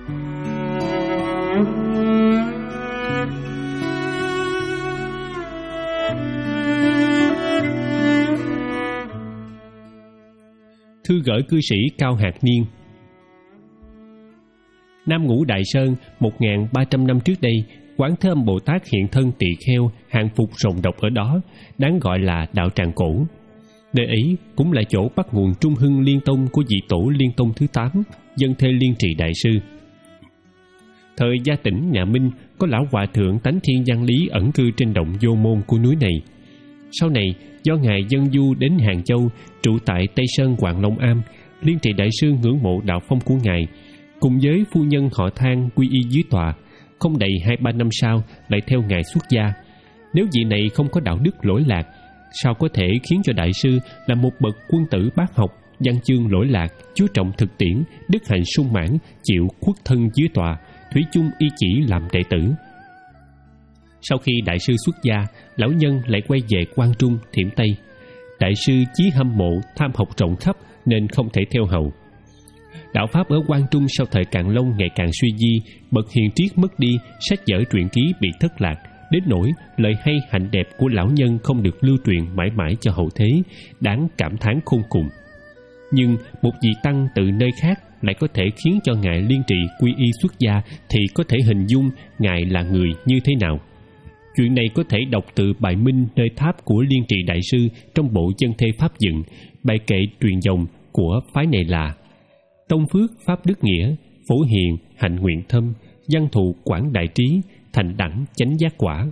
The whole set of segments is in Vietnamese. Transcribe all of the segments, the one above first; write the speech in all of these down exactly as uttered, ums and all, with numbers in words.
Thư gửi cư sĩ Cao Hạt Niên. Nam Ngũ Đại Sơn một nghìn ba trăm năm trước đây, Quán Thế Âm Bồ Tát hiện thân tỳ kheo hàng phục rồng độc ở đó, đáng gọi là đạo tràng cổ. Nơi ấy cũng là chỗ bắt nguồn trung hưng liên tông của vị tổ Liên Tông thứ tám, Dân Thê Liên Trì Đại Sư. Thời Gia Tỉnh nhà Minh, có lão hòa thượng Tánh Thiên Văn Lý ẩn cư trên động Vô Môn của núi này. Sau này, do ngài Dân Du đến Hàng Châu, trụ tại Tây Sơn Hoàng Long Am, Liên Trì Đại Sư ngưỡng mộ đạo phong của ngài, cùng với phu nhân họ Thang quy y dưới tòa. Không đầy hai ba năm sau lại theo ngài xuất gia. Nếu vị này không có đạo đức lỗi lạc, sao có thể khiến cho đại sư là một bậc quân tử bác học, văn chương lỗi lạc, chú trọng thực tiễn, đức hạnh sung mãn, chịu khuất thân dưới tòa, thủy chung y chỉ làm đệ tử. Sau khi đại sư xuất gia, lão nhân lại quay về Quang Trung, Thiểm Tây. Đại sư chí hâm mộ, tham học rộng khắp nên không thể theo hầu. Đạo pháp ở Quang Trung sau thời Càn Long ngày càng suy di, bậc hiền triết mất đi, sách vở truyện ký bị thất lạc, đến nỗi lời hay hạnh đẹp của lão nhân không được lưu truyền mãi mãi cho hậu thế, đáng cảm thán khôn cùng. Nhưng một vị tăng từ nơi khác lại có thể khiến cho ngài Liên Trì quy y xuất gia, thì có thể hình dung ngài là người như thế nào. Chuyện này có thể đọc từ bài minh nơi tháp của Liên Trì Đại Sư trong bộ Dân Thê Pháp Dựng. Bài kệ truyền dòng của phái này là: Tông phước pháp đức nghĩa, phổ hiền hạnh nguyện thâm, văn thụ quảng đại trí, thành đẳng chánh giác quả.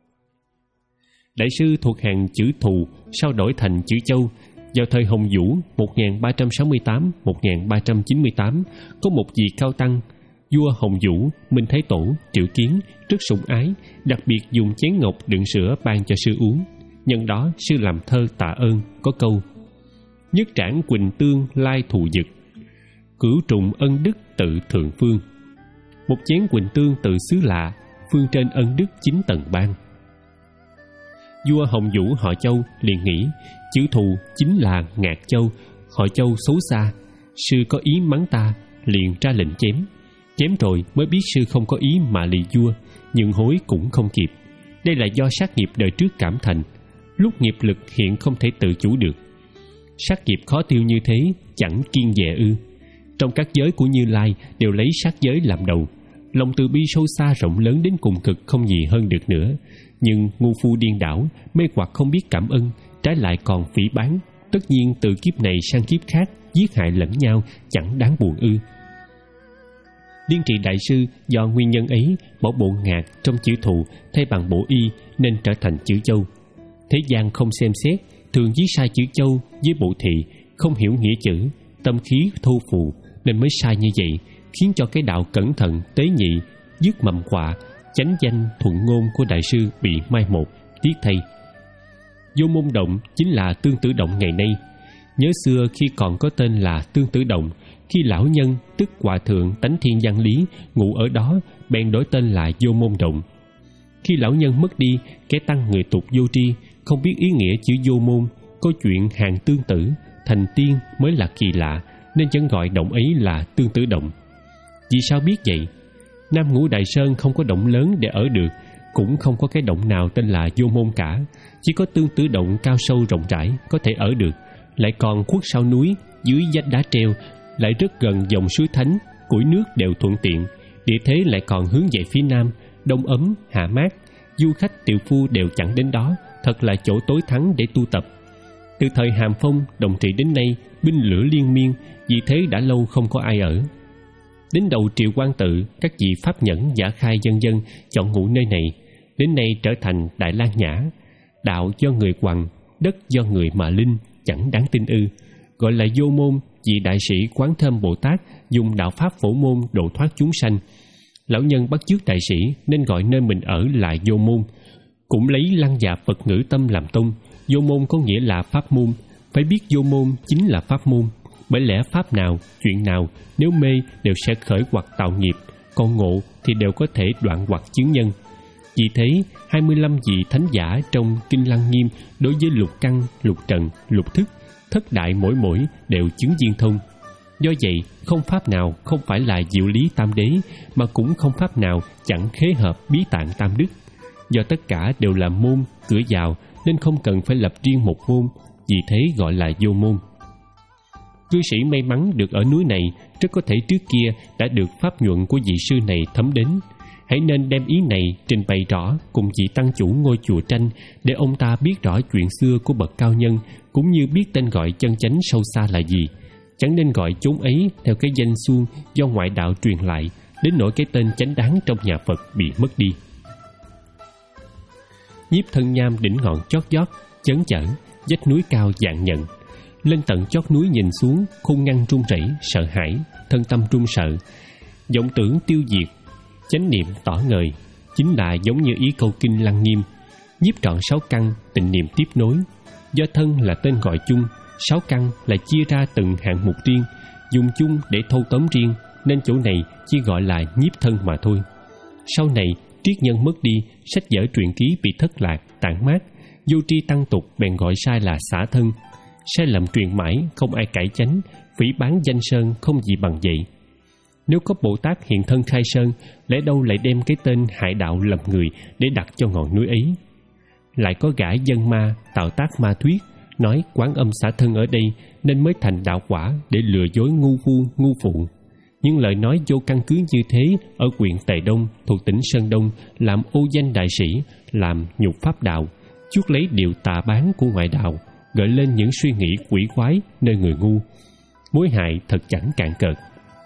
Đại sư thuộc hàng chữ Thù, sau đổi thành chữ Châu. Vào thời Hồng Vũ một nghìn ba trăm sáu mươi tám đến một nghìn ba trăm chín mươi tám, có một vị cao tăng, vua Hồng Vũ, Minh Thái Tổ, Triệu Kiến, rất sủng ái, đặc biệt dùng chén ngọc đựng sữa ban cho sư uống. Nhân đó sư làm thơ tạ ơn, có câu: Nhất trảng quỳnh tương lai thù dực, cửu trùng ân đức tự thượng phương. Một chén quỳnh tương từ xứ lạ, phương trên ân đức chín tầng ban. Vua Hồng Vũ họ Châu liền nghĩ chữ Thù chính là Ngạc Châu, họ Châu xấu xa, sư có ý mắng ta, liền ra lệnh chém. Chém rồi mới biết sư không có ý mà lì vua, nhưng hối cũng không kịp. Đây là do sát nghiệp đời trước cảm thành, lúc nghiệp lực hiện không thể tự chủ được. Sát nghiệp khó tiêu như thế, chẳng kiên dè ư? Trong các giới của Như Lai đều lấy sát giới làm đầu. Lòng từ bi sâu xa rộng lớn đến cùng cực không gì hơn được nữa. Nhưng ngu phu điên đảo, mê hoặc không biết cảm ơn, trái lại còn phỉ báng. Tất nhiên từ kiếp này sang kiếp khác giết hại lẫn nhau, chẳng đáng buồn ư? Liên Trì Đại Sư do nguyên nhân ấy bỏ bộ Ngạc trong chữ Thù thay bằng bộ Y nên trở thành chữ Châu. Thế gian không xem xét, thường viết sai chữ Châu với bộ Thị, không hiểu nghĩa chữ, tâm khí thô phù nên mới sai như vậy, khiến cho cái đạo cẩn thận tế nhị, dứt mầm họa, chánh danh thuận ngôn của đại sư bị mai một, tiếc thay. Vô Môn Động chính là Tương Tử Động ngày nay. Nhớ xưa khi còn có tên là Tương Tử Động, khi lão nhân tức hòa thượng Tánh Thiên Văn Lý ngụ ở đó, bèn đổi tên là Vô Môn Động. Khi lão nhân mất đi, kẻ tăng người tục vô tri, không biết ý nghĩa chữ vô môn, có chuyện hàng tương tử, thành tiên mới là kỳ lạ, nên chẳng gọi động ấy là Tương Tử Động. Vì sao biết vậy? Nam Ngũ Đại Sơn không có động lớn để ở được, cũng không có cái động nào tên là Vô Môn cả, chỉ có Tương Tử Động cao sâu rộng rãi có thể ở được, lại còn khuất sau núi, dưới vách đá treo, lại rất gần dòng suối thánh, củi nước đều thuận tiện, địa thế lại còn hướng về phía nam, đông ấm, hạ mát, du khách tiểu phu đều chẳng đến đó, thật là chỗ tối thắng để tu tập. Từ thời Hàm Phong, Đồng Trị đến nay, binh lửa liên miên, vì thế đã lâu không có ai ở. Đến đầu Triệu Quang Tự, các vị pháp nhẫn, giả khai vân vân chọn ngụ nơi này, đến nay trở thành Đại Lang Nhã. Đạo do người quằn, đất do người mà linh, chẳng đáng tin ư? Gọi là Vô Môn, vì đại sĩ Quán Thế Âm Bồ Tát dùng đạo pháp phổ môn độ thoát chúng sanh. Lão nhân bắt chước đại sĩ nên gọi nơi mình ở là Vô Môn. Cũng lấy Lăng Già Phật ngữ tâm làm tông. Vô Môn có nghĩa là pháp môn, phải biết Vô Môn chính là pháp môn. Bởi lẽ pháp nào, chuyện nào nếu mê đều sẽ khởi hoặc tạo nghiệp, còn ngộ thì đều có thể đoạn hoặc chứng nhân. Vì thế, hai mươi lăm vị thánh giả trong Kinh Lăng Nghiêm đối với lục căn, lục trần, lục thức, thất đại mỗi mỗi đều chứng viên thông. Do vậy, không pháp nào không phải là diệu lý tam đế, mà cũng không pháp nào chẳng khế hợp bí tạng tam đức. Do tất cả đều là môn, cửa vào, nên không cần phải lập riêng một môn, vì thế gọi là vô môn. Cư sĩ may mắn được ở núi này, rất có thể trước kia đã được pháp nhuận của vị sư này thấm đến. Hãy nên đem ý này trình bày rõ cùng vị tăng chủ ngôi chùa Tranh, để ông ta biết rõ chuyện xưa của bậc cao nhân, cũng như biết tên gọi chân chánh sâu xa là gì. Chẳng nên gọi chốn ấy theo cái danh xuông do ngoại đạo truyền lại, đến nỗi cái tên chánh đáng trong nhà Phật bị mất đi. Nhiếp Thân Nham đỉnh ngọn chót vót, chấn chở, vách núi cao vạn nhận. Lên tận chót núi nhìn xuống, khôn ngăn run rẩy, sợ hãi, thân tâm run sợ. Vọng tưởng tiêu diệt, chánh niệm tỏ ngời, chính là giống như ý câu kinh Lăng Nghiêm. Nhiếp trọn sáu căn, tịnh niệm tiếp nối. Do thân là tên gọi chung, sáu căn là chia ra từng hạng mục riêng, dùng chung để thâu tóm riêng, nên chỗ này chỉ gọi là nhiếp thân mà thôi. Sau này, triết nhân mất đi, sách vở truyện ký bị thất lạc, tản mát, vô tri tăng tục bèn gọi sai là xả thân. Sai lầm truyền mãi, không ai cải chánh, phỉ báng danh sơn không gì bằng vậy. Nếu có Bồ Tát hiện thân khai sơn, lẽ đâu lại đem cái tên hại đạo lầm người để đặt cho ngọn núi ấy. Lại có gã dân ma tạo tác ma thuyết, nói Quán Âm xả thân ở đây nên mới thành đạo quả, để lừa dối ngu vu ngu phụ. Nhưng lời nói vô căn cứ như thế ở huyện Tề Đông thuộc tỉnh Sơn Đông làm ô danh đại sĩ, làm nhục pháp đạo, chuốc lấy điều tà bán của ngoại đạo, gợi lên những suy nghĩ quỷ quái nơi người ngu. Mối hại thật chẳng cạn cợt.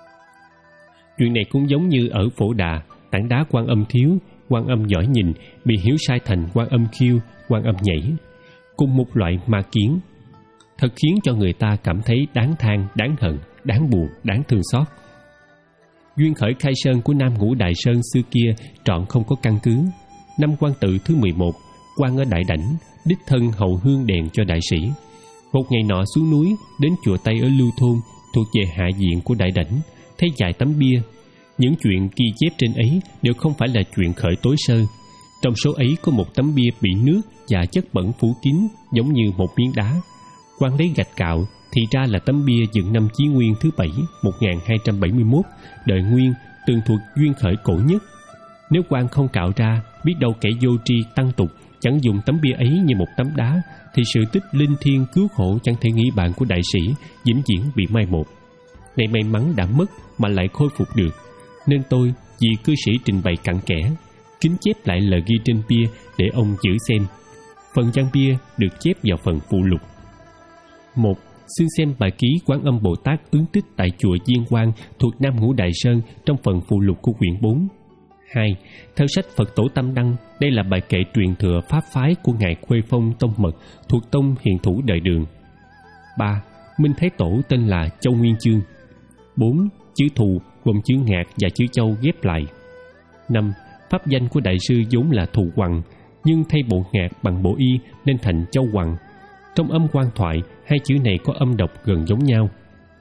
Chuyện này cũng giống như ở Phổ Đà, tảng đá Quan Âm thiếu, Quan Âm giỏi nhìn bị hiểu sai thành Quan Âm khiêu, Quan Âm nhảy, cùng một loại ma kiến, thật khiến cho người ta cảm thấy đáng than, đáng hận, đáng buồn, đáng thương xót. Duyên khởi khai sơn của Nam Ngũ Đại Sơn xưa kia trọn không có căn cứ. Năm Quan Tự thứ mười một, quan ở Đại Đảnh đích thân hậu hương đèn cho đại sĩ. Một ngày nọ xuống núi đến chùa Tây ở Lưu Thôn thuộc về hạ diện của Đại Đảnh, thấy vài tấm bia. Những chuyện ghi chép trên ấy đều không phải là chuyện khởi tối sơ. Trong số ấy có một tấm bia bị nước và chất bẩn phủ kín, giống như một miếng đá. Quan lấy gạch cạo thì ra là tấm bia dựng năm Chí Nguyên thứ bảy, một nghìn hai trăm bảy mươi mốt, đời Nguyên, tường thuật duyên khởi cổ nhất. Nếu quan không cạo ra, biết đâu kẻ vô tri tăng tục chẳng dùng tấm bia ấy như một tấm đá, thì sự tích linh thiêng cứu khổ chẳng thể nghĩ bạn của đại sĩ vĩnh viễn bị mai một. Này may mắn đã mất mà lại khôi phục được, nên tôi vì cư sĩ trình bày cặn kẽ, kính chép lại lời ghi trên bia để ông giữ xem. Phần văn bia được chép vào phần phụ lục. Một. Xin xem bài ký Quán Âm Bồ Tát ứng tích tại chùa Diên Quang thuộc Nam Ngũ Đại Sơn trong phần phụ lục của quyển bốn. Hai. Theo sách Phật Tổ Tâm Đăng, đây là bài kệ truyền thừa pháp phái của ngài Khuê Phong Tông Mật thuộc tông Hiền Thủ đời Đường. Ba. Minh Thái Tổ tên là Châu Nguyên Chương. Bốn. Chữ Thù gồm chữ Ngạc và chữ Châu ghép lại. Năm. Pháp danh của đại sư vốn là Thù Hoằng, nhưng thay bộ Ngạc bằng bộ Y nên thành Châu Hoằng. Trong âm quan thoại, hai chữ này có âm đọc gần giống nhau.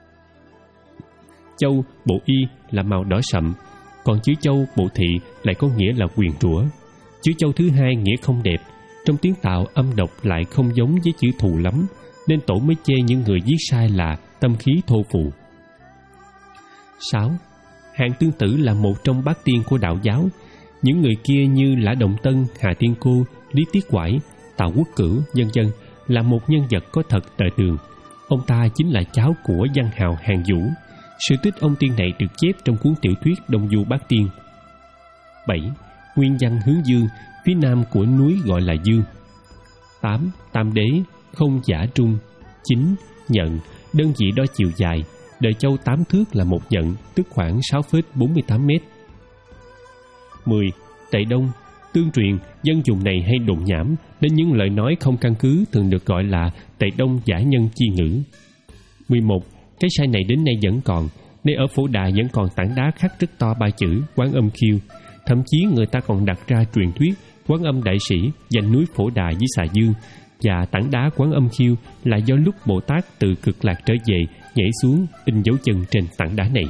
Châu bộ Y là màu đỏ sậm, còn chữ Châu bộ Thị lại có nghĩa là quyền rủa. Chữ Châu thứ hai nghĩa không đẹp, trong tiếng Tào âm đọc lại không giống với chữ Thù lắm, nên Tổ mới chê những người viết sai là tâm khí thô phụ. Sáu. Hạng Tương Tử là một trong bát tiên của đạo giáo. Những người kia như Lã Đồng Tân, Hà Tiên Cô, Lý Tiết Quải, Tào Quốc Cửu, vân vân là một nhân vật có thật đời Đường. Ông ta chính là cháu của văn hào Hàn Vũ. Sự tích ông tiên này được chép trong cuốn tiểu thuyết Đông Du Bát Tiên. Bảy. Nguyên văn hướng dương, phía nam của núi gọi là Dương. Tám. Tam đế, không giả trung. Chín. Nhận, đơn vị đo chiều dài. Đời châu tám thước là một nhận, tức khoảng sáu phẩy bốn mươi tám mét. Mười. Tệ Đông. Tương truyền, dân dùng này hay đồn nhảm, nên những lời nói không căn cứ thường được gọi là Tệ Đông giả nhân chi ngữ. Mười một. Cái sai này đến nay vẫn còn, nơi ở Phổ Đà vẫn còn tảng đá khắc rất to ba chữ Quán Âm khiêu. Thậm chí người ta còn đặt ra truyền thuyết Quán Âm đại sĩ giành núi Phổ Đà với xà dương, và tảng đá Quán Âm khiêu là do lúc Bồ Tát từ Cực Lạc trở về nhảy xuống in dấu chân trên tảng đá này.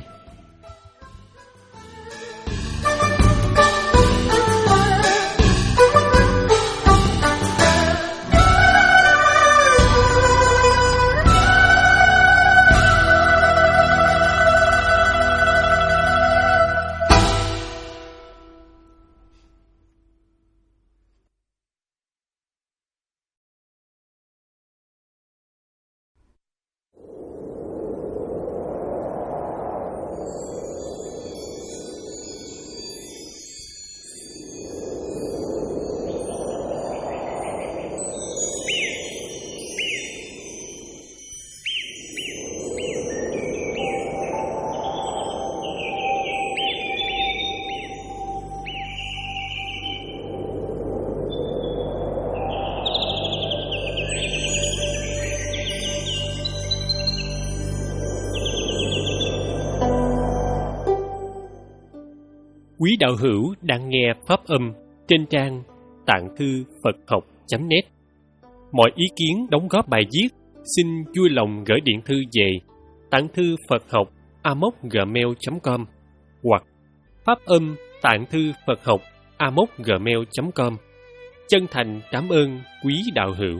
Quý đạo hữu đang nghe pháp âm trên trang tạng thư Phật học chấm net. Mọi ý kiến đóng góp bài viết xin vui lòng gửi điện thư về tạng thư Phật học a m o c gmail chấm com hoặc pháp âm tạng thư Phật học a m o c gmail chấm com. Chân thành cảm ơn quý đạo hữu.